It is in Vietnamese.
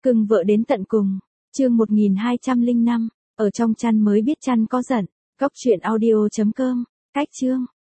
Cưng vợ đến tận cùng. Chương 1205. Ở trong chăn mới biết chăn có giận. Cóc truyện audio.com. Cách chương.